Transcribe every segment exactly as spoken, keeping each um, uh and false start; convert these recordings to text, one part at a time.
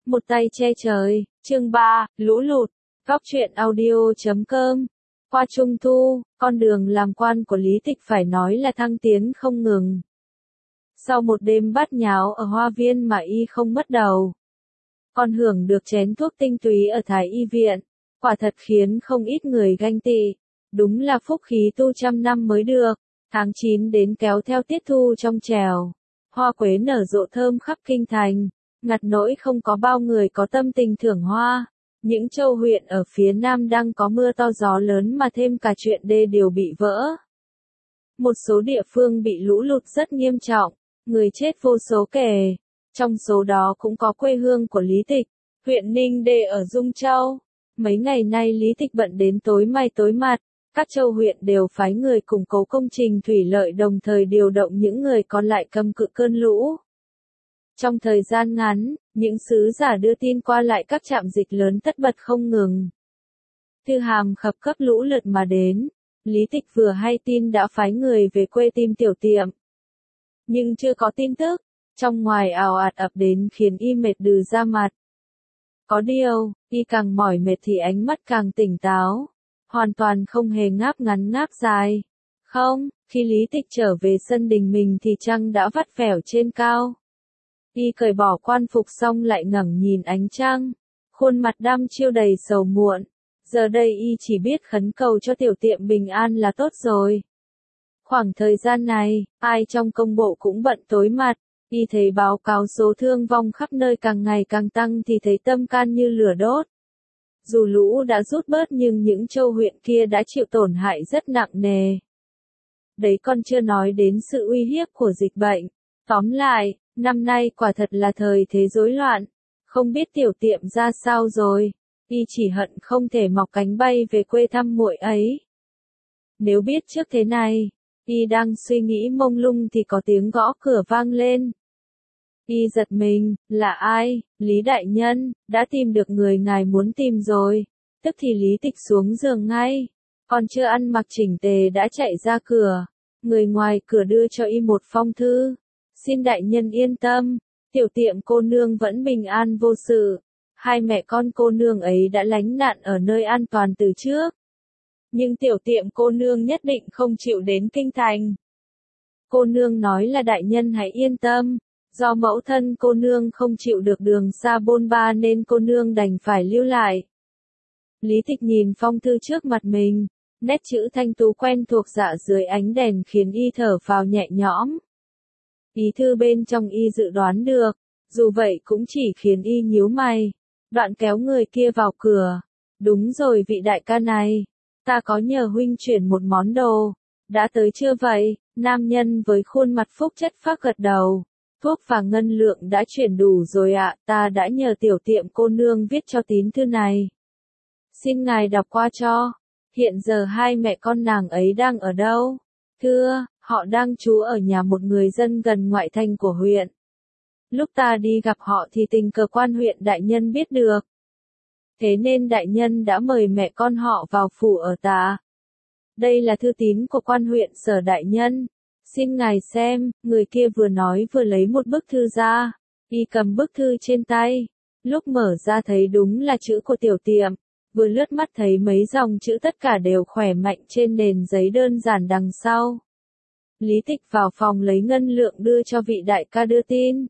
Một tay che trời, chương ba, lũ lụt, góc truyện audio chấm com. Qua Trung Thu, con đường làm quan của Lý Tịch phải nói là thăng tiến không ngừng. Sau một đêm bát nháo ở Hoa Viên mà y không mất đầu, còn hưởng được chén thuốc tinh túy ở Thái Y Viện, quả thật khiến không ít người ganh tị. Đúng là phúc khí tu trăm năm mới được. Tháng chín đến kéo theo tiết thu trong trèo, hoa quế nở rộ thơm khắp kinh thành, ngặt nỗi không có bao người có tâm tình thưởng hoa. Những châu huyện ở phía nam đang có mưa to gió lớn mà thêm cả chuyện đê điều bị vỡ. Một số địa phương bị lũ lụt rất nghiêm trọng, người chết vô số kể. Trong số đó cũng có quê hương của Lý Tịch, huyện Ninh Đê ở Dung Châu. Mấy ngày nay Lý Tịch bận đến tối mày tối mặt. Các châu huyện đều phái người củng cố công trình thủy lợi, đồng thời điều động những người còn lại cầm cự cơn lũ. Trong thời gian ngắn, những sứ giả đưa tin qua lại các trạm dịch lớn tất bật không ngừng. Thư hàm khập khấp lũ lượt mà đến. Lý Tịch vừa hay tin đã phái người về quê tìm tiểu tiệm, nhưng chưa có tin tức. Trong ngoài ào ạt ập đến khiến y mệt đừ ra mặt. Có điều, y càng mỏi mệt thì ánh mắt càng tỉnh táo. Hoàn toàn không hề ngáp ngắn ngáp dài. Không, khi Lý Tịch trở về sân đình mình thì trăng đã vắt vẻo trên cao. Y cởi bỏ quan phục xong lại ngẩng nhìn ánh trăng. Khuôn mặt đăm chiêu đầy sầu muộn. Giờ đây y chỉ biết khấn cầu cho tiểu tiệm bình an là tốt rồi. Khoảng thời gian này, ai trong công bộ cũng bận tối mặt. Y thấy báo cáo số thương vong khắp nơi càng ngày càng tăng thì thấy tâm can như lửa đốt. Dù lũ đã rút bớt nhưng những châu huyện kia đã chịu tổn hại rất nặng nề. Đấy còn chưa nói đến sự uy hiếp của dịch bệnh. Tóm lại, năm nay quả thật là thời thế rối loạn. Không biết tiểu tiệm ra sao rồi. Y chỉ hận không thể mọc cánh bay về quê thăm muội ấy. Nếu biết trước thế này, y đang suy nghĩ mông lung thì có tiếng gõ cửa vang lên. Y giật mình, là ai? Lý đại nhân, đã tìm được người ngài muốn tìm rồi. Tức thì Lý Tịch xuống giường ngay. Còn chưa ăn mặc chỉnh tề đã chạy ra cửa. Người ngoài cửa đưa cho y một phong thư. Xin đại nhân yên tâm, tiểu tiệm cô nương vẫn bình an vô sự. Hai mẹ con cô nương ấy đã lánh nạn ở nơi an toàn từ trước. Nhưng tiểu tiệm cô nương nhất định không chịu đến kinh thành. Cô nương nói là đại nhân hãy yên tâm. Do mẫu thân cô nương không chịu được đường xa bôn ba nên cô nương đành phải lưu lại. Lý Tịch nhìn phong thư trước mặt mình, nét chữ thanh tú quen thuộc dạ dưới ánh đèn khiến y thở phào nhẹ nhõm. Ý thư bên trong y dự đoán được, dù vậy cũng chỉ khiến y nhíu mày. Đoạn kéo người kia vào cửa. Đúng rồi vị đại ca này, ta có nhờ huynh chuyển một món đồ. Đã tới chưa vậy? Nam nhân với khuôn mặt phúc chất phác gật đầu. Thuốc và ngân lượng đã chuyển đủ rồi ạ, ta đã nhờ tiểu tiệm cô nương viết cho tín thư này. Xin ngài đọc qua cho. Hiện giờ hai mẹ con nàng ấy đang ở đâu? Thưa, họ đang trú ở nhà một người dân gần ngoại thành của huyện. Lúc ta đi gặp họ thì tình cờ quan huyện đại nhân biết được. Thế nên đại nhân đã mời mẹ con họ vào phủ ở ta. Đây là thư tín của quan huyện Sở đại nhân. Xin ngài xem, người kia vừa nói vừa lấy một bức thư ra. Y cầm bức thư trên tay. Lúc mở ra thấy đúng là chữ của tiểu tiệm. Vừa lướt mắt thấy mấy dòng chữ tất cả đều khỏe mạnh trên nền giấy đơn giản đằng sau. Lý Tịch vào phòng lấy ngân lượng đưa cho vị đại ca đưa tin.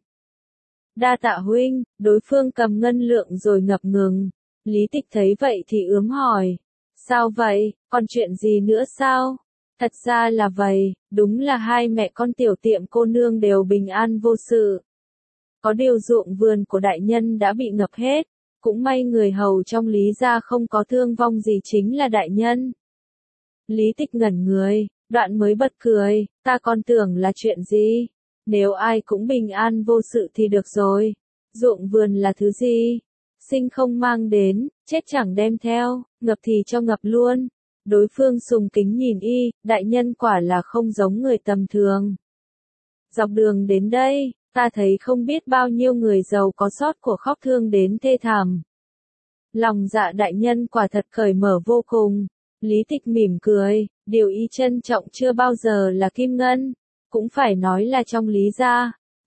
Đa tạ huynh, đối phương cầm ngân lượng rồi ngập ngừng. Lý Tịch thấy vậy thì ướm hỏi. Sao vậy, còn chuyện gì nữa sao? Thật ra là vậy, đúng là hai mẹ con tiểu tiệm cô nương đều bình an vô sự. Có điều ruộng vườn của đại nhân đã bị ngập hết, cũng may người hầu trong Lý gia không có thương vong gì chính là đại nhân. Lý Tịch ngẩn người, đoạn mới bật cười, ta còn tưởng là chuyện gì? Nếu ai cũng bình an vô sự thì được rồi. Ruộng vườn là thứ gì? Sinh không mang đến, chết chẳng đem theo, ngập thì cho ngập luôn. Đối phương sùng kính nhìn y, đại nhân quả là không giống người tầm thường. Dọc đường đến đây, ta thấy không biết bao nhiêu người giàu có sót của khóc thương đến thê thảm. Lòng dạ đại nhân quả thật cởi mở vô cùng. Lý Tịch mỉm cười, điều y trân trọng chưa bao giờ là kim ngân. Cũng phải nói là trong Lý gia,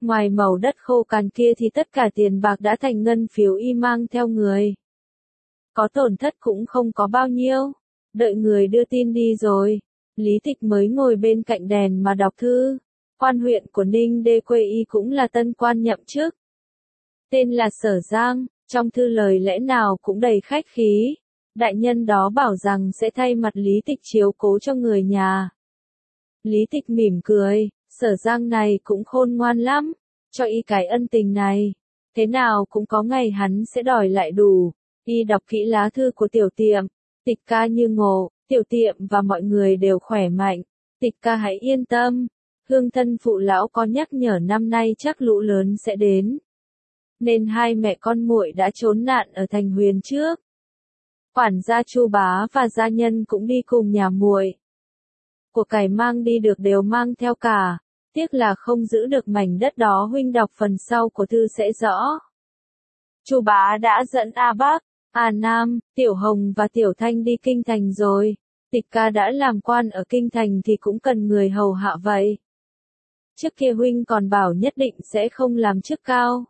Ngoài màu đất khô cằn kia thì tất cả tiền bạc đã thành ngân phiếu y mang theo người. Có tổn thất cũng không có bao nhiêu. Đợi người đưa tin đi rồi, Lý Tịch mới ngồi bên cạnh đèn mà đọc thư. Quan huyện của Ninh Đê quê y cũng là tân quan nhậm chức. Tên là Sở Giang, trong thư lời lẽ nào cũng đầy khách khí. Đại nhân đó bảo rằng sẽ thay mặt Lý Tịch chiếu cố cho người nhà. Lý Tịch mỉm cười, Sở Giang này cũng khôn ngoan lắm, cho y cái ân tình này. Thế nào cũng có ngày hắn sẽ đòi lại đủ. Y đọc kỹ lá thư của tiểu tiệm, Tịch ca như ngộ, tiểu tiệm và mọi người đều khỏe mạnh. Tịch ca hãy yên tâm, hương thân phụ lão có nhắc nhở năm nay chắc lũ lớn sẽ đến. Nên hai mẹ con muội đã trốn nạn ở thành Huyền trước. Quản gia Chu bá và gia nhân cũng đi cùng nhà muội. Của cải mang đi được đều mang theo cả, tiếc là không giữ được mảnh đất đó. Huynh đọc phần sau của thư sẽ rõ. Chu bá đã dẫn A Bắc, A Nam, Tiểu Hồng và Tiểu Thanh đi kinh thành rồi. Tịch ca đã làm quan ở kinh thành thì cũng cần người hầu hạ vậy. Trước kia huynh còn bảo nhất định sẽ không làm chức cao.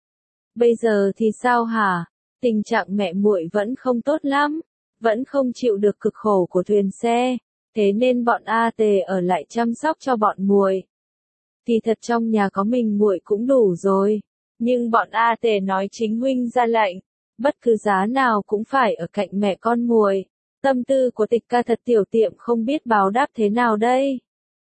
Bây giờ thì sao hả? Tình trạng mẹ muội vẫn không tốt lắm, vẫn không chịu được cực khổ của thuyền xe, thế nên bọn A Tề ở lại chăm sóc cho bọn muội. Thì thật trong nhà có mình muội cũng đủ rồi, nhưng bọn A Tề nói chính huynh ra lệnh, bất cứ giá nào cũng phải ở cạnh mẹ con muội. Tâm tư của Tịch ca thật tiểu tiệm không biết báo đáp thế nào đây.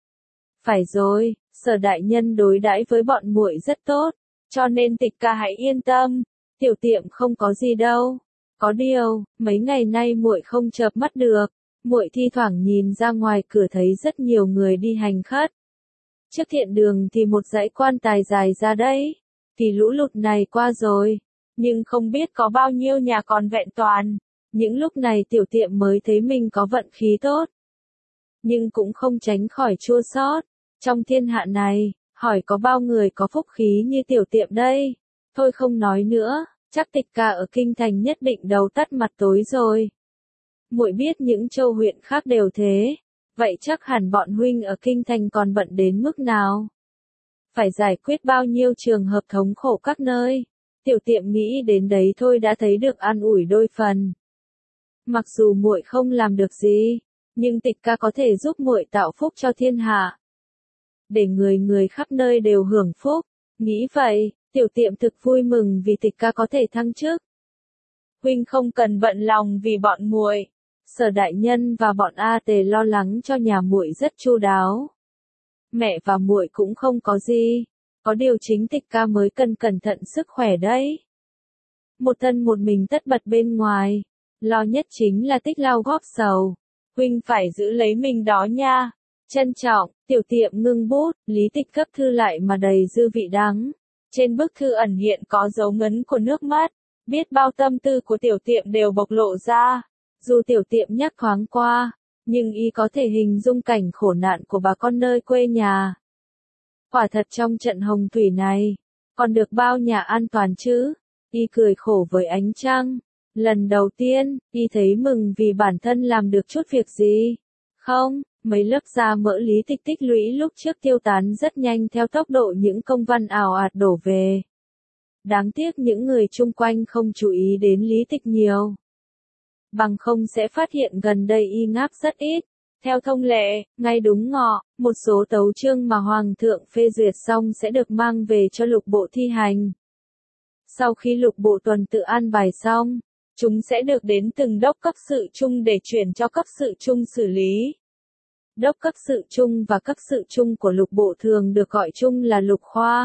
Phải rồi, Sở đại nhân đối đãi với bọn muội rất tốt, cho nên Tịch ca hãy yên tâm, tiểu tiệm không có gì đâu. Có điều, mấy ngày nay muội không chợp mắt được, muội thi thoảng nhìn ra ngoài cửa thấy rất nhiều người đi hành khất. Trước thiện đường thì một dãy quan tài dài ra đấy, thì lũ lụt này qua rồi, nhưng không biết có bao nhiêu nhà còn vẹn toàn. Những lúc này tiểu tiệm mới thấy mình có vận khí tốt, nhưng cũng không tránh khỏi chua xót. Trong thiên hạ này, hỏi có bao người có phúc khí như tiểu tiệm đây. Thôi không nói nữa, chắc Tịch ca ở kinh thành nhất định đầu tắt mặt tối rồi. Muội biết những châu huyện khác đều thế, vậy chắc hẳn bọn huynh ở kinh thành còn bận đến mức nào. Phải giải quyết bao nhiêu trường hợp thống khổ các nơi. Tiểu tiệm nghĩ đến đấy thôi đã thấy được an ủi đôi phần. Mặc dù muội không làm được gì, nhưng Tịch ca có thể giúp muội tạo phúc cho thiên hạ, để người người khắp nơi đều hưởng phúc. Nghĩ vậy, tiểu tiệm thực vui mừng vì Tịch ca có thể thăng chức. Huynh không cần bận lòng vì bọn muội. Sở đại nhân và bọn A Tề lo lắng cho nhà muội rất chu đáo. Mẹ và muội cũng không có gì, có điều chính Tịch ca mới cần cẩn thận sức khỏe đấy. Một thân một mình tất bật bên ngoài, lo nhất chính là Tích lao góp sầu. Huynh phải giữ lấy mình đó nha. Trân trọng, tiểu tiệm ngưng bút, Lý Tịch cấp thư lại mà đầy dư vị đắng. Trên bức thư ẩn hiện có dấu ngấn của nước mắt, biết bao tâm tư của tiểu tiệm đều bộc lộ ra. Dù tiểu tiệm nhắc thoáng qua, nhưng y có thể hình dung cảnh khổ nạn của bà con nơi quê nhà. Quả thật trong trận hồng thủy này, còn được bao nhà an toàn chứ? Y cười khổ với ánh trăng. Lần đầu tiên, y thấy mừng vì bản thân làm được chút việc gì. Không, mấy lớp da mỡ Lý Tịch tích lũy lúc trước tiêu tán rất nhanh theo tốc độ những công văn ào ạt đổ về. Đáng tiếc những người chung quanh không chú ý đến Lý Tịch nhiều. Bằng không sẽ phát hiện gần đây y ngáp rất ít. Theo thông lệ, ngay đúng ngọ, một số tấu chương mà Hoàng thượng phê duyệt xong sẽ được mang về cho lục bộ thi hành. Sau khi lục bộ tuần tự an bài xong, chúng sẽ được đến từng đốc cấp sự chung để chuyển cho cấp sự chung xử lý. Đốc cấp sự chung và cấp sự chung của lục bộ thường được gọi chung là lục khoa.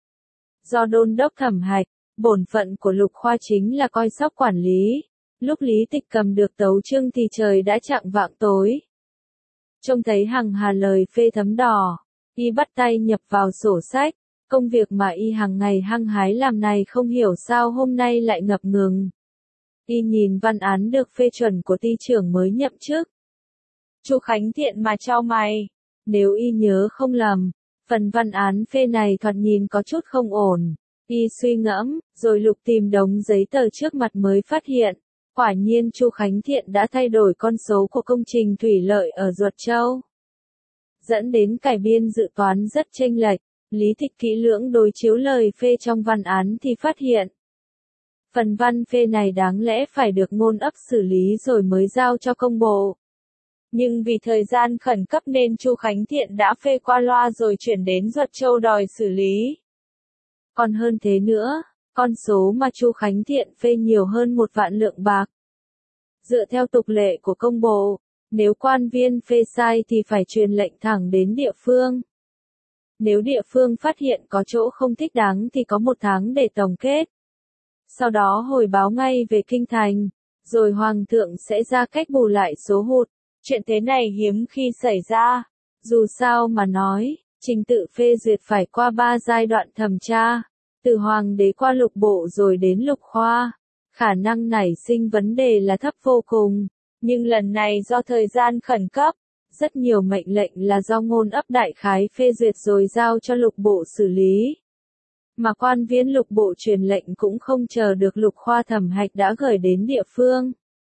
Do đôn đốc thẩm hạch, bổn phận của lục khoa chính là coi sóc quản lý. Lúc Lý Tịch cầm được tấu chương thì trời đã chạng vạng tối. Trông thấy hằng hà lời phê thấm đỏ, y bắt tay nhập vào sổ sách. Công việc mà y hàng ngày hăng hái làm này không hiểu sao hôm nay lại ngập ngừng. Y nhìn văn án được phê chuẩn của ty trưởng mới nhậm chức. Chu Khánh Thiện mà cho mày. Nếu y nhớ không lầm, phần văn án phê này thoạt nhìn có chút không ổn. Y suy ngẫm, rồi lục tìm đống giấy tờ trước mặt mới phát hiện. Quả nhiên Chu Khánh Thiện đã thay đổi con số của công trình thủy lợi ở Duật Châu, dẫn đến cải biên dự toán rất chênh lệch. Lý Tịch kỹ lưỡng đối chiếu lời phê trong văn án thì phát hiện. Phần văn phê này đáng lẽ phải được Ngôn Ấp xử lý rồi mới giao cho công bộ. Nhưng vì thời gian khẩn cấp nên Chu Khánh Thiện đã phê qua loa rồi chuyển đến Duật Châu đòi xử lý. Còn hơn thế nữa, con số mà Chu Khánh Thiện phê nhiều hơn một vạn lượng bạc. Dựa theo tục lệ của công bộ, nếu quan viên phê sai thì phải truyền lệnh thẳng đến địa phương. Nếu địa phương phát hiện có chỗ không thích đáng thì có một tháng để tổng kết. Sau đó hồi báo ngay về kinh thành, rồi Hoàng thượng sẽ ra cách bù lại số hụt. Chuyện thế này hiếm khi xảy ra. Dù sao mà nói, trình tự phê duyệt phải qua ba giai đoạn thẩm tra, từ Hoàng đế qua lục bộ rồi đến lục khoa. Khả năng nảy sinh vấn đề là thấp vô cùng, nhưng lần này do thời gian khẩn cấp, rất nhiều mệnh lệnh là do Ngôn Ấp đại khái phê duyệt rồi giao cho lục bộ xử lý. Mà quan viên lục bộ truyền lệnh cũng không chờ được lục khoa thẩm hạch đã gửi đến địa phương.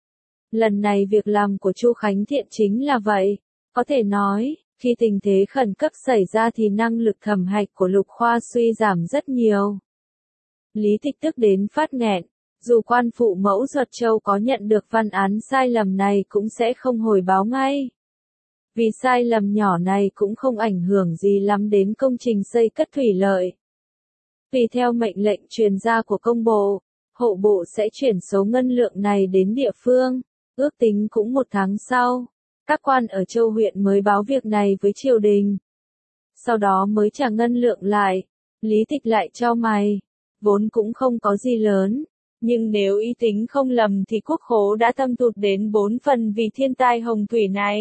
Lần này việc làm của Chu Khánh Thiện chính là vậy, có thể nói, khi tình thế khẩn cấp xảy ra thì năng lực thẩm hạch của lục khoa suy giảm rất nhiều. Lý Tịch tức đến phát nghẹn, dù quan phụ mẫu Duật Châu có nhận được văn án sai lầm này cũng sẽ không hồi báo ngay. Vì sai lầm nhỏ này cũng không ảnh hưởng gì lắm đến công trình xây cất thủy lợi. Tùy theo mệnh lệnh truyền ra của công bộ, hộ bộ sẽ chuyển số ngân lượng này đến địa phương, ước tính cũng một tháng sau. Các quan ở châu huyện mới báo việc này với triều đình. Sau đó mới trả ngân lượng lại. Lý Tịch lại cho mày. Vốn cũng không có gì lớn. Nhưng nếu ý tính không lầm thì quốc khố đã thâm hụt đến bốn phần vì thiên tai hồng thủy này.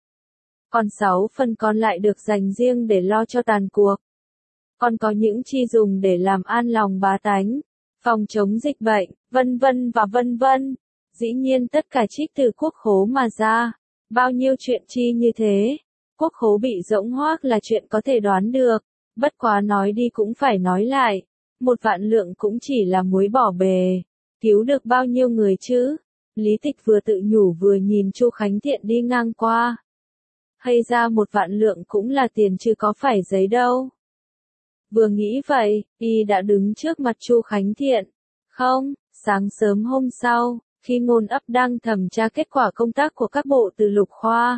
Còn sáu phần còn lại được dành riêng để lo cho tàn cuộc. Còn có những chi dùng để làm an lòng bá tánh, phòng chống dịch bệnh, vân vân và vân vân. Dĩ nhiên tất cả trích từ quốc khố mà ra. Bao nhiêu chuyện chi như thế, quốc khố bị rỗng hoác là chuyện có thể đoán được, bất quá nói đi cũng phải nói lại, một vạn lượng cũng chỉ là muối bỏ bề, cứu được bao nhiêu người chứ? Lý Tịch vừa tự nhủ vừa nhìn Chu Khánh Thiện đi ngang qua. Hay ra một vạn lượng cũng là tiền chứ có phải giấy đâu. Vừa nghĩ vậy, y đã đứng trước mặt Chu Khánh Thiện. Không, sáng sớm hôm sau, khi Ngôn Ấp đang thẩm tra kết quả công tác của các bộ từ lục khoa,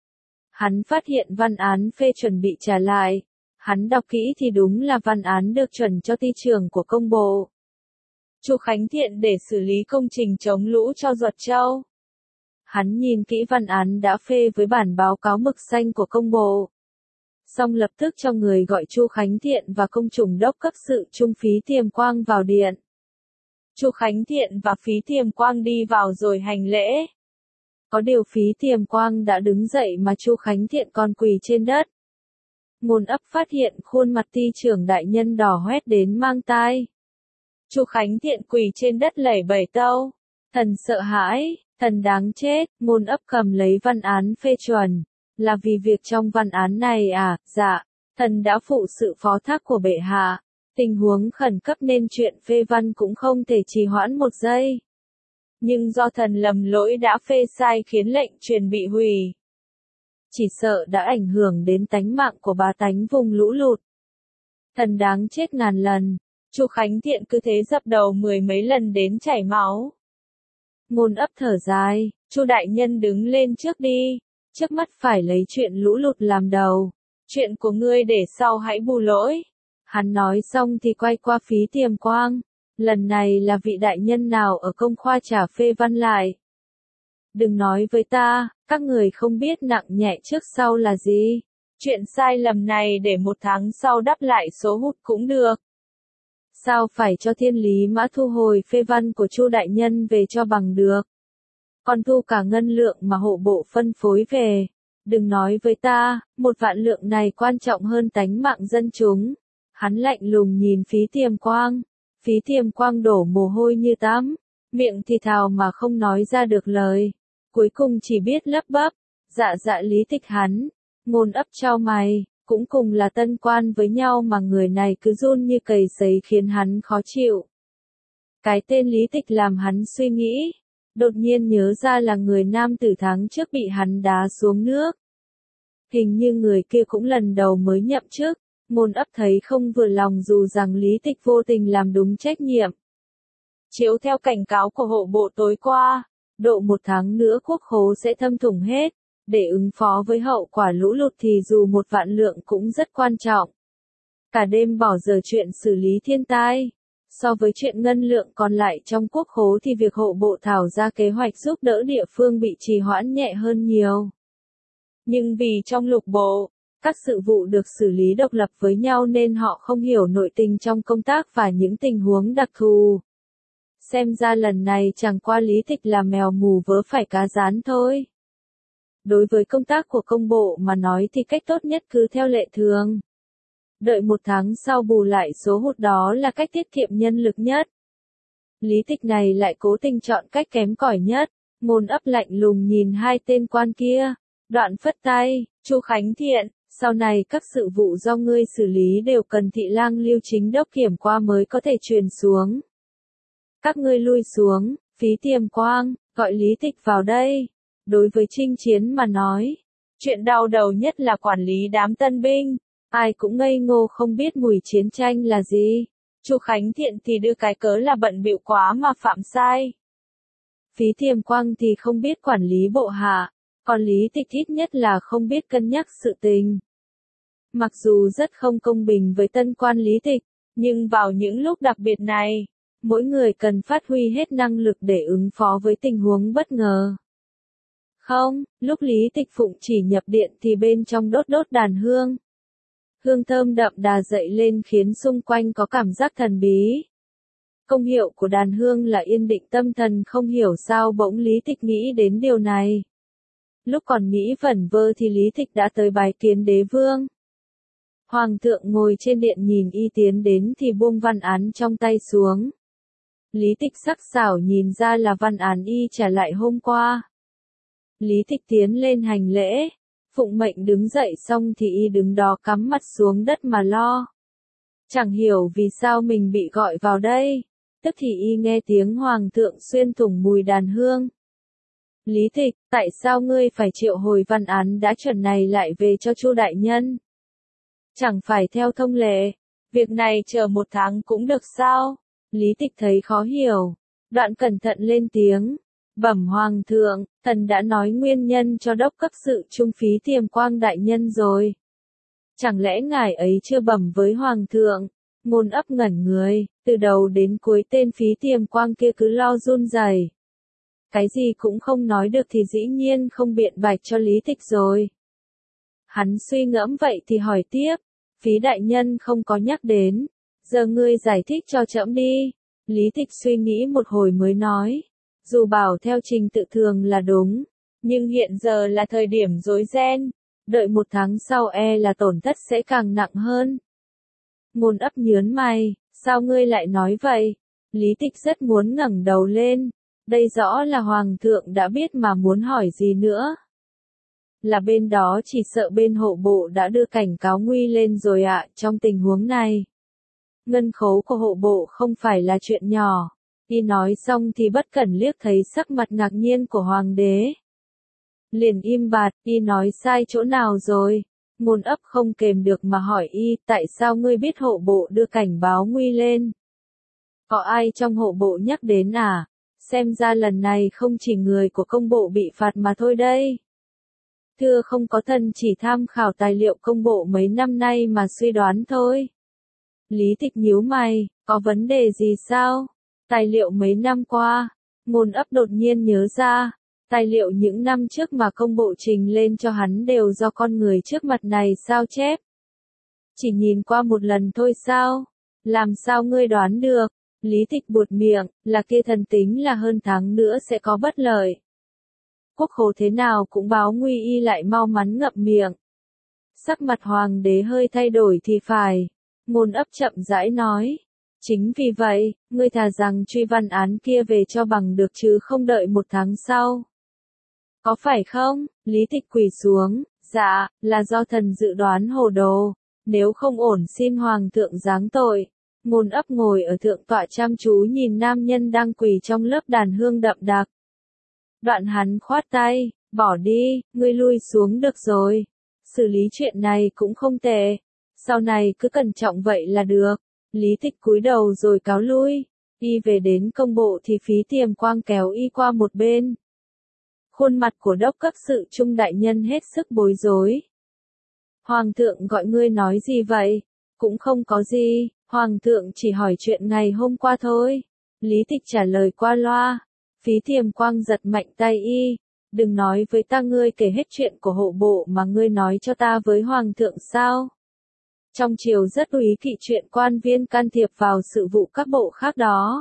hắn phát hiện văn án phê chuẩn bị trả lại. Hắn đọc kỹ thì đúng là văn án được chuẩn cho ty trưởng của công bộ. Chu Khánh Thiện để xử lý công trình chống lũ cho Duật Châu. Hắn nhìn kỹ văn án đã phê với bản báo cáo mực xanh của công bộ. Xong lập tức cho người gọi Chu Khánh Thiện và công trùng đốc cấp sự trung Phí Tiềm Quang vào điện. Chu Khánh Thiện và Phí Tiềm Quang đi vào rồi hành lễ. Có điều Phí Tiềm Quang đã đứng dậy mà Chu Khánh Thiện còn quỳ trên đất. Ngôn Ấp phát hiện khuôn mặt ty trưởng đại nhân đỏ hoét đến mang tai. Chu Khánh Thiện quỳ trên đất lẩy bẩy tâu. Thần sợ hãi, thần đáng chết. Ngôn Ấp cầm lấy văn án phê chuẩn. Là vì việc trong văn án này à, dạ, thần đã phụ sự phó thác của bệ hạ. Tình huống khẩn cấp nên chuyện phê văn cũng không thể trì hoãn một giây. Nhưng do thần lầm lỗi đã phê sai khiến lệnh truyền bị hủy. Chỉ sợ đã ảnh hưởng đến tánh mạng của bá tánh vùng lũ lụt. Thần đáng chết ngàn lần. Chu Khánh Thiện cứ thế dập đầu mười mấy lần đến chảy máu. Ngôn Ấp thở dài, Chu đại nhân đứng lên trước đi. Trước mắt phải lấy chuyện lũ lụt làm đầu. Chuyện của ngươi để sau hãy bù lỗi. Hắn nói xong thì quay qua Phí Tiềm Quang. Lần này là vị đại nhân nào ở công khoa trả phê văn lại. Đừng nói với ta, các người không biết nặng nhẹ trước sau là gì. Chuyện sai lầm này để một tháng sau đắp lại số hụt cũng được. Sao phải cho Thiên Lý Mã thu hồi phê văn của Chu đại nhân về cho bằng được. Còn thu cả ngân lượng mà hộ bộ phân phối về. Đừng nói với ta, một vạn lượng này quan trọng hơn tánh mạng dân chúng. Hắn lạnh lùng nhìn Phí Tiềm Quang. Phí Tiềm Quang đổ mồ hôi như tắm. Miệng thì thào mà không nói ra được lời. Cuối cùng chỉ biết lắp bắp. Dạ dạ Lý Tịch hắn. Ngôn Ấp trao mày. Cũng cùng là tân quan với nhau mà người này cứ run như cầy sấy khiến hắn khó chịu. Cái tên Lý Tịch làm hắn suy nghĩ. Đột nhiên nhớ ra là người nam tử tháng trước bị hắn đá xuống nước. Hình như người kia cũng lần đầu mới nhậm chức. Ngôn ấp thấy không vừa lòng dù rằng Lý Tịch vô tình làm đúng trách nhiệm. Chiếu theo cảnh cáo của hộ bộ tối qua, độ một tháng nữa quốc khố sẽ thâm thủng hết, để ứng phó với hậu quả lũ lụt thì dù một vạn lượng cũng rất quan trọng. Cả đêm bỏ giờ chuyện xử lý thiên tai. So với chuyện ngân lượng còn lại trong quốc khố thì việc hộ bộ thảo ra kế hoạch giúp đỡ địa phương bị trì hoãn nhẹ hơn nhiều. Nhưng vì trong lục bộ, các sự vụ được xử lý độc lập với nhau nên họ không hiểu nội tình trong công tác và những tình huống đặc thù. Xem ra lần này chẳng qua Lý Tịch là mèo mù vớ phải cá rán thôi. Đối với công tác của công bộ mà nói thì cách tốt nhất cứ theo lệ thường. Đợi một tháng sau bù lại số hụt đó là cách tiết kiệm nhân lực nhất. Lý Tịch này lại cố tình chọn cách kém cỏi nhất. Ngôn ấp lạnh lùng nhìn hai tên quan kia, đoạn phất tay, Chu Khánh Thiện, sau này các sự vụ do ngươi xử lý đều cần thị lang Lưu Chính Đốc kiểm qua mới có thể truyền xuống. Các ngươi lui xuống, Phí Tiềm Quang, gọi Lý Tịch vào đây. Đối với Chinh Chiến mà nói, chuyện đau đầu nhất là quản lý đám tân binh. Ai cũng ngây ngô không biết mùi chiến tranh là gì. Chu Khánh Thiện thì đưa cái cớ là bận bịu quá mà phạm sai. Phí Tiềm Quang thì không biết quản lý bộ hạ, còn Lý Tịch ít nhất là không biết cân nhắc sự tình. Mặc dù rất không công bình với tân quan Lý Tịch, nhưng vào những lúc đặc biệt này, mỗi người cần phát huy hết năng lực để ứng phó với tình huống bất ngờ. Không, lúc Lý Tịch Phụng chỉ nhập điện thì bên trong đốt đốt đàn hương. Hương thơm đậm đà dậy lên khiến xung quanh có cảm giác thần bí. Công hiệu của đàn hương là yên định tâm thần, không hiểu sao bỗng Lý Tịch nghĩ đến điều này. Lúc còn nghĩ vẩn vơ thì Lý Tịch đã tới bái kiến đế vương. Hoàng thượng ngồi trên điện nhìn y tiến đến thì buông văn án trong tay xuống. Lý Tịch sắc sảo nhìn ra là văn án y trả lại hôm qua. Lý Tịch tiến lên hành lễ. Phụng mệnh đứng dậy xong thì y đứng đó cắm mặt xuống đất mà lo. Chẳng hiểu vì sao mình bị gọi vào đây. Tức thì y nghe tiếng hoàng thượng xuyên thủng mùi đàn hương. Lý Tịch, tại sao ngươi phải triệu hồi văn án đã chuẩn này lại về cho Chu đại nhân? Chẳng phải theo thông lệ, việc này chờ một tháng cũng được sao? Lý Tịch thấy khó hiểu, đoạn cẩn thận lên tiếng. Bẩm hoàng thượng, thần đã nói nguyên nhân cho đốc cấp sự trung Phí Tiềm Quang đại nhân rồi. Chẳng lẽ ngài ấy chưa bẩm với hoàng thượng? Ngôn ấp ngẩn người, từ đầu đến cuối tên Phí Tiềm Quang kia cứ lo run rẩy. Cái gì cũng không nói được thì dĩ nhiên không biện bạch cho Lý Tịch rồi. Hắn suy ngẫm vậy thì hỏi tiếp, Phí đại nhân không có nhắc đến, giờ ngươi giải thích cho trẫm đi. Lý Tịch suy nghĩ một hồi mới nói. Dù bảo theo trình tự thường là đúng, nhưng hiện giờ là thời điểm rối ren, đợi một tháng sau e là tổn thất sẽ càng nặng hơn. Ngôn ấp nhớn mày, sao ngươi lại nói vậy? Lý Tịch rất muốn ngẩng đầu lên, đây rõ là hoàng thượng đã biết mà muốn hỏi gì nữa. Là bên đó chỉ sợ bên hộ bộ đã đưa cảnh cáo nguy lên rồi ạ, trong tình huống này. Ngân khố của hộ bộ không phải là chuyện nhỏ. Y nói xong thì bất cẩn liếc thấy sắc mặt ngạc nhiên của hoàng đế. Liền im bặt, y nói sai chỗ nào rồi? Ngôn ấp không kềm được mà hỏi y, tại sao ngươi biết hộ bộ đưa cảnh báo nguy lên? Có ai trong hộ bộ nhắc đến à? Xem ra lần này không chỉ người của công bộ bị phạt mà thôi đây. Thưa không có, thần chỉ tham khảo tài liệu công bộ mấy năm nay mà suy đoán thôi. Lý Tịch nhíu mày, có vấn đề gì sao? Tài liệu mấy năm qua, Ngôn ấp đột nhiên nhớ ra, tài liệu những năm trước mà công bộ trình lên cho hắn đều do con người trước mặt này sao chép. Chỉ nhìn qua một lần thôi sao? Làm sao ngươi đoán được? Lý Tịch buột miệng, là kia thần tính là hơn tháng nữa sẽ có bất lợi. Quốc khố thế nào cũng báo nguy, y lại mau mắn ngậm miệng. Sắc mặt hoàng đế hơi thay đổi thì phải. Ngôn ấp chậm rãi nói. Chính vì vậy, ngươi thà rằng truy văn án kia về cho bằng được chứ không đợi một tháng sau. Có phải không? Lý Tịch quỳ xuống, dạ, là do thần dự đoán hồ đồ, nếu không ổn xin hoàng thượng giáng tội. Ngôn ấp ngồi ở thượng tọa chăm chú nhìn nam nhân đang quỳ trong lớp đàn hương đậm đặc. Đoạn hắn khoát tay, bỏ đi, ngươi lui xuống được rồi. Xử lý chuyện này cũng không tệ. Sau này cứ cẩn trọng vậy là được. Lý Tịch cúi đầu rồi cáo lui. Y về đến công bộ thì Phí Tiềm Quang kéo y qua một bên. Khuôn mặt của đốc các sự trung đại nhân hết sức bối rối. Hoàng thượng gọi ngươi nói gì vậy? Cũng không có gì, Hoàng thượng chỉ hỏi chuyện ngày hôm qua thôi. Lý Tịch trả lời qua loa. Phí Tiềm Quang giật mạnh tay y. Đừng nói với ta ngươi kể hết chuyện của hộ bộ mà ngươi nói cho ta với Hoàng thượng sao? Trong triều rất úy kỵ chuyện quan viên can thiệp vào sự vụ các bộ khác đó.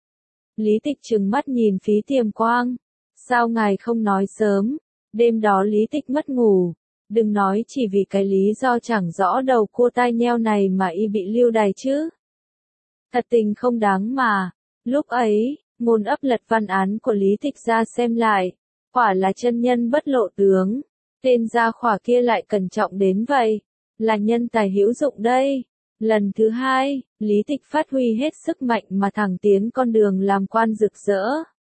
Lý Tịch trừng mắt nhìn Phí Tiềm Quang. Sao ngài không nói sớm? Đêm đó Lý Tịch mất ngủ. Đừng nói chỉ vì cái lý do chẳng rõ đầu cua tai nheo này mà y bị lưu đày chứ. Thật tình không đáng mà. Lúc ấy, ngôn ấp lật văn án của Lý Tịch ra xem lại. Quả là chân nhân bất lộ tướng. Tên gia khỏa kia lại cẩn trọng đến vậy. Là nhân tài hữu dụng đây. Lần thứ hai, Lý Tịch phát huy hết sức mạnh mà thẳng tiến con đường làm quan rực rỡ.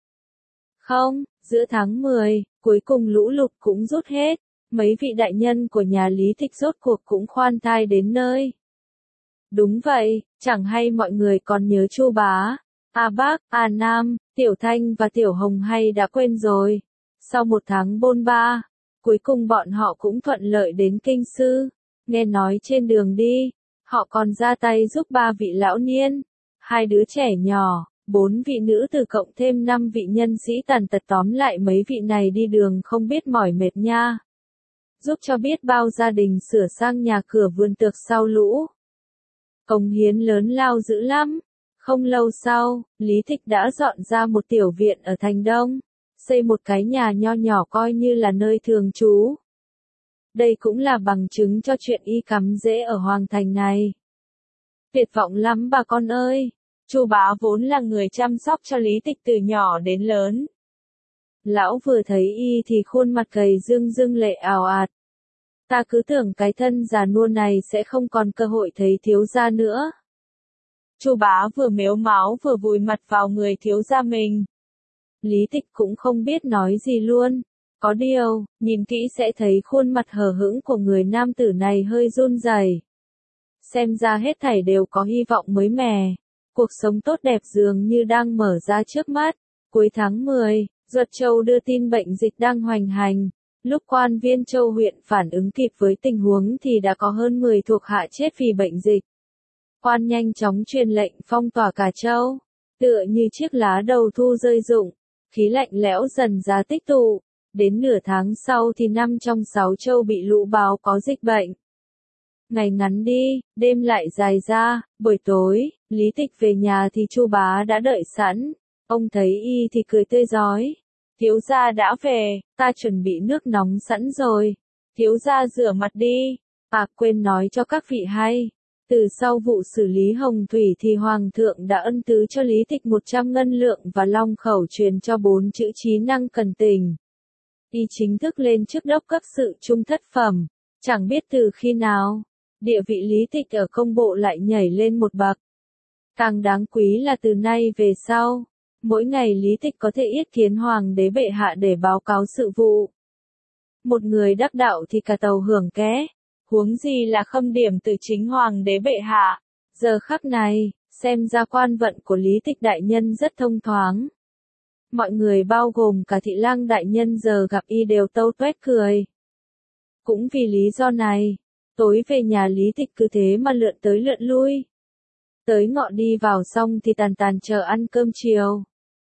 Không, giữa tháng mười, cuối cùng lũ lụt cũng rút hết. Mấy vị đại nhân của nhà Lý Tịch rốt cuộc cũng khoan thai đến nơi. Đúng vậy, chẳng hay mọi người còn nhớ Chu Bá, A Bác, A Nam, Tiểu Thanh và Tiểu Hồng hay đã quên rồi. Sau một tháng bôn ba, cuối cùng bọn họ cũng thuận lợi đến Kinh Sư. Nghe nói trên đường đi, họ còn ra tay giúp ba vị lão niên, hai đứa trẻ nhỏ, bốn vị nữ tử cộng thêm năm vị nhân sĩ tàn tật, tóm lại mấy vị này đi đường không biết mỏi mệt nha. Giúp cho biết bao gia đình sửa sang nhà cửa vườn tược sau lũ. Cống hiến lớn lao dữ lắm. Không lâu sau, Lý Tịch đã dọn ra một tiểu viện ở thành Đông, xây một cái nhà nho nhỏ coi như là nơi thường trú. Đây cũng là bằng chứng cho chuyện y cắm rễ ở Hoàng Thành này. Tuyệt vọng lắm bà con ơi. Chu Bá vốn là người chăm sóc cho Lý Tịch từ nhỏ đến lớn. Lão vừa thấy y thì khuôn mặt gầy rưng rưng lệ ào ạt. Ta cứ tưởng cái thân già nua này sẽ không còn cơ hội thấy thiếu gia nữa. Chu Bá vừa mếu máo vừa vùi mặt vào người thiếu gia mình. Lý Tịch cũng không biết nói gì luôn. Có điều, nhìn kỹ sẽ thấy khuôn mặt hờ hững của người nam tử này hơi run rẩy. Xem ra hết thảy đều có hy vọng mới mẻ. Cuộc sống tốt đẹp dường như đang mở ra trước mắt. Cuối tháng mười, Duật Châu đưa tin bệnh dịch đang hoành hành. Lúc quan viên Châu huyện phản ứng kịp với tình huống thì đã có hơn mười thuộc hạ chết vì bệnh dịch. Quan nhanh chóng truyền lệnh phong tỏa cả châu. Tựa như chiếc lá đầu thu rơi rụng, khí lạnh lẽo dần ra tích tụ. Đến nửa tháng sau thì năm trong sáu châu bị lũ báo có dịch bệnh. Ngày ngắn đi, đêm lại dài ra, buổi tối, Lý Tịch về nhà thì Chu Bá đã đợi sẵn. Ông thấy y thì cười tươi rói. Thiếu gia đã về, ta chuẩn bị nước nóng sẵn rồi. Thiếu gia rửa mặt đi. À quên nói cho các vị hay. Từ sau vụ xử lý Hồng Thủy thì Hoàng thượng đã ân tứ cho Lý Tịch một trăm ngân lượng và long khẩu truyền cho bốn chữ trí năng cần tình. Y chính thức lên chức đốc cấp sự trung thất phẩm. Chẳng biết từ khi nào, địa vị Lý Tịch ở công bộ lại nhảy lên một bậc. Càng đáng quý là từ nay về sau, mỗi ngày Lý Tịch có thể yết kiến Hoàng đế bệ hạ để báo cáo sự vụ. Một người đắc đạo thì cả tàu hưởng ké, huống gì là khâm điểm từ chính Hoàng đế bệ hạ. Giờ khắc này, xem ra quan vận của Lý Tịch đại nhân rất thông thoáng. Mọi người bao gồm cả thị lang đại nhân giờ gặp y đều tâu tuét cười. Cũng vì lý do này, tối về nhà Lý Tịch cứ thế mà lượn tới lượn lui. Tới ngọ đi vào xong thì tàn tàn chờ ăn cơm chiều.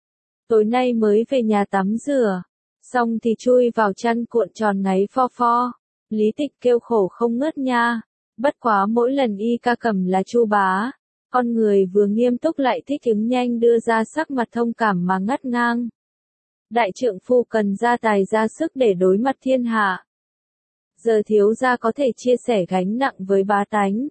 Tối nay mới về nhà tắm rửa, xong thì chui vào chăn cuộn tròn ngáy pho pho. Lý Tịch kêu khổ không ngớt nha. Bất quá mỗi lần y ca cầm là Chu Bá, con người vừa nghiêm túc lại thích ứng nhanh đưa ra sắc mặt thông cảm mà ngắt ngang. Đại trượng phu cần ra tài ra sức để đối mặt thiên hạ. Giờ thiếu gia có thể chia sẻ gánh nặng với bá tánh.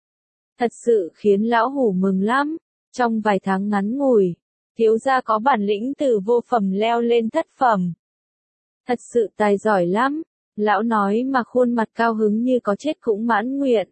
Thật sự khiến lão hủ mừng lắm. Trong vài tháng ngắn ngủi, thiếu gia có bản lĩnh từ vô phẩm leo lên thất phẩm. Thật sự tài giỏi lắm. Lão nói mà khuôn mặt cao hứng như có chết cũng mãn nguyện.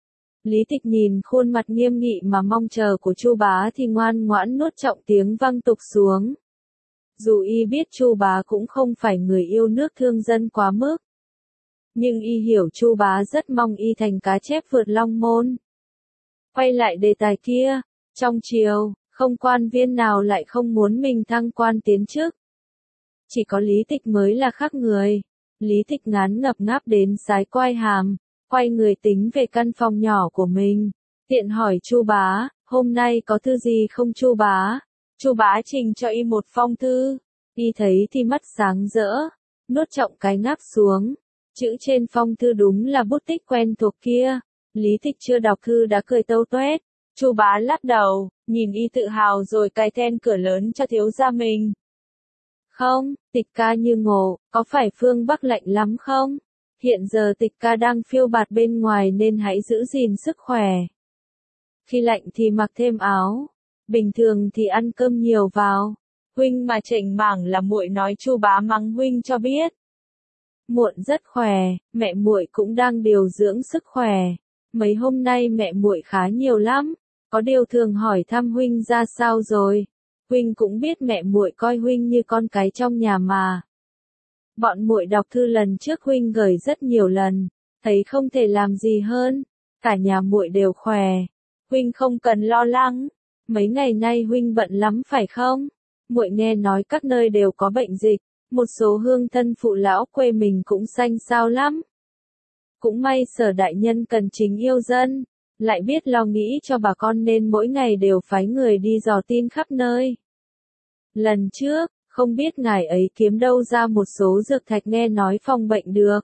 Lý Tịch nhìn khuôn mặt nghiêm nghị mà mong chờ của Chu Bá thì ngoan ngoãn nuốt trọng tiếng văng tục xuống. Dù y biết Chu Bá cũng không phải người yêu nước thương dân quá mức. Nhưng y hiểu Chu bá rất mong y thành cá chép vượt long môn. Quay lại đề tài kia, trong triều, không quan viên nào lại không muốn mình thăng quan tiến chức. Chỉ có Lý Tịch mới là khác người. Lý Tịch ngán ngập ngáp đến sái quai hàm, quay người tính về căn phòng nhỏ của mình, tiện hỏi Chu bá, hôm nay có thư gì không Chu bá? Chu bá trình cho y một phong thư, y thấy thì mắt sáng rỡ, nuốt trọng cái ngáp xuống. Chữ trên phong thư đúng là bút tích quen thuộc kia. Lý Tịch chưa đọc thư đã cười tâu tuét. Chu bá lắc đầu, nhìn y tự hào rồi cài then cửa lớn cho thiếu gia mình. Không, Tịch ca như ngộ, có phải phương Bắc lạnh lắm không? Hiện giờ Tịch ca đang phiêu bạt bên ngoài nên hãy giữ gìn sức khỏe. Khi lạnh thì mặc thêm áo, bình thường thì ăn cơm nhiều vào. Huynh mà chểnh mảng là muội nói Chu bá mắng huynh cho biết. Muội rất khỏe, mẹ muội cũng đang điều dưỡng sức khỏe. Mấy hôm nay mẹ muội khá nhiều lắm, có điều thường hỏi thăm huynh ra sao rồi. Huynh cũng biết mẹ muội coi huynh như con cái trong nhà mà. Bọn muội đọc thư lần trước huynh gửi rất nhiều lần, thấy không thể làm gì hơn, cả nhà muội đều khỏe. Huynh không cần lo lắng, mấy ngày nay huynh bận lắm phải không? Muội nghe nói các nơi đều có bệnh dịch, một số hương thân phụ lão quê mình cũng xanh xao lắm. Cũng may Sở đại nhân cần chính yêu dân, lại biết lo nghĩ cho bà con nên mỗi ngày đều phái người đi dò tin khắp nơi. Lần trước, không biết ngài ấy kiếm đâu ra một số dược thạch nghe nói phòng bệnh được.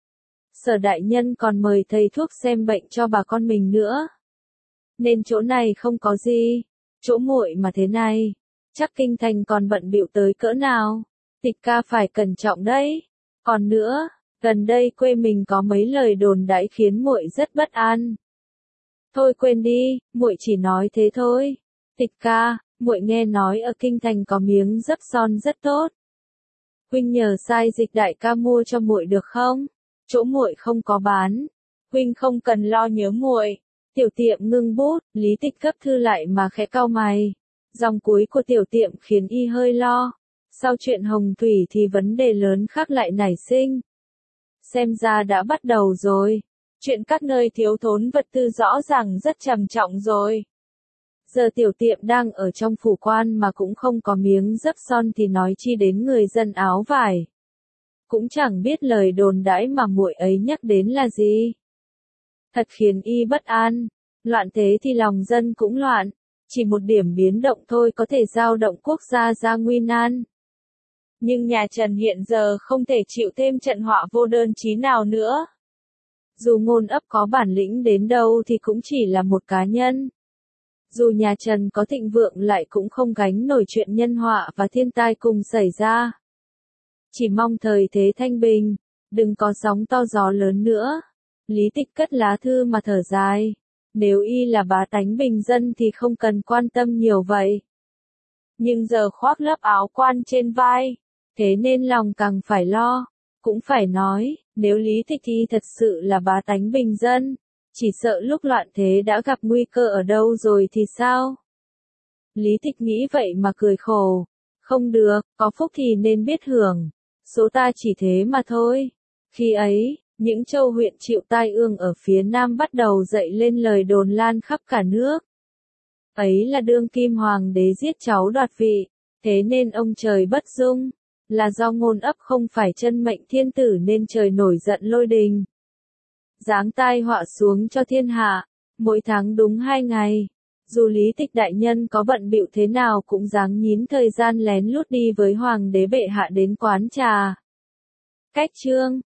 Sở đại nhân còn mời thầy thuốc xem bệnh cho bà con mình nữa. Nên chỗ này không có gì, chỗ muội mà thế này, chắc kinh thành còn bận bịu tới cỡ nào. Tịch ca phải cẩn trọng đấy. Còn nữa, gần đây quê mình có mấy lời đồn đãi khiến muội rất bất an. Thôi quên đi, muội chỉ nói thế thôi. Tịch ca, muội nghe nói ở kinh thành có miếng dấp son rất tốt. Huynh nhờ sai Dịch đại ca mua cho muội được không? Chỗ muội không có bán. Huynh không cần lo nhớ muội. Tiểu tiệm ngưng bút, Lý Tịch cấp thư lại mà khẽ cau mày. Dòng cuối của tiểu tiệm khiến y hơi lo. Sau chuyện Hồng Thủy thì vấn đề lớn khác lại nảy sinh. Xem ra đã bắt đầu rồi. Chuyện các nơi thiếu thốn vật tư rõ ràng rất trầm trọng rồi. Giờ tiểu tiệm đang ở trong phủ quan mà cũng không có miếng dấp son thì nói chi đến người dân áo vải. Cũng chẳng biết lời đồn đãi mà muội ấy nhắc đến là gì. Thật khiến y bất an. Loạn thế thì lòng dân cũng loạn. Chỉ một điểm biến động thôi có thể dao động quốc gia ra nguy nan. Nhưng nhà Trần hiện giờ không thể chịu thêm trận họa vô đơn chí nào nữa. Dù Ngôn Ấp có bản lĩnh đến đâu thì cũng chỉ là một cá nhân. Dù nhà Trần có thịnh vượng lại cũng không gánh nổi chuyện nhân họa và thiên tai cùng xảy ra. Chỉ mong thời thế thanh bình, đừng có sóng to gió lớn nữa. Lý Tịch cất lá thư mà thở dài. Nếu y là bá tánh bình dân thì không cần quan tâm nhiều vậy. Nhưng giờ khoác lớp áo quan trên vai, thế nên lòng càng phải lo. Cũng phải nói, nếu Lý Tịch thì thật sự là bá tánh bình dân, chỉ sợ lúc loạn thế đã gặp nguy cơ ở đâu rồi thì sao? Lý Tịch nghĩ vậy mà cười khổ. Không được, có phúc thì nên biết hưởng. Số ta chỉ thế mà thôi. Khi ấy, những châu huyện chịu tai ương ở phía Nam bắt đầu dậy lên lời đồn lan khắp cả nước. Ấy là đương kim hoàng đế giết cháu đoạt vị, thế nên ông trời bất dung. Là do Ngôn Ấp không phải chân mệnh thiên tử nên trời nổi giận lôi đình. Giáng tai họa xuống cho thiên hạ, mỗi tháng đúng hai ngày. Dù Lý Tịch đại nhân có bận bịu thế nào cũng dáng nhín thời gian lén lút đi với hoàng đế bệ hạ đến quán trà. Cách chương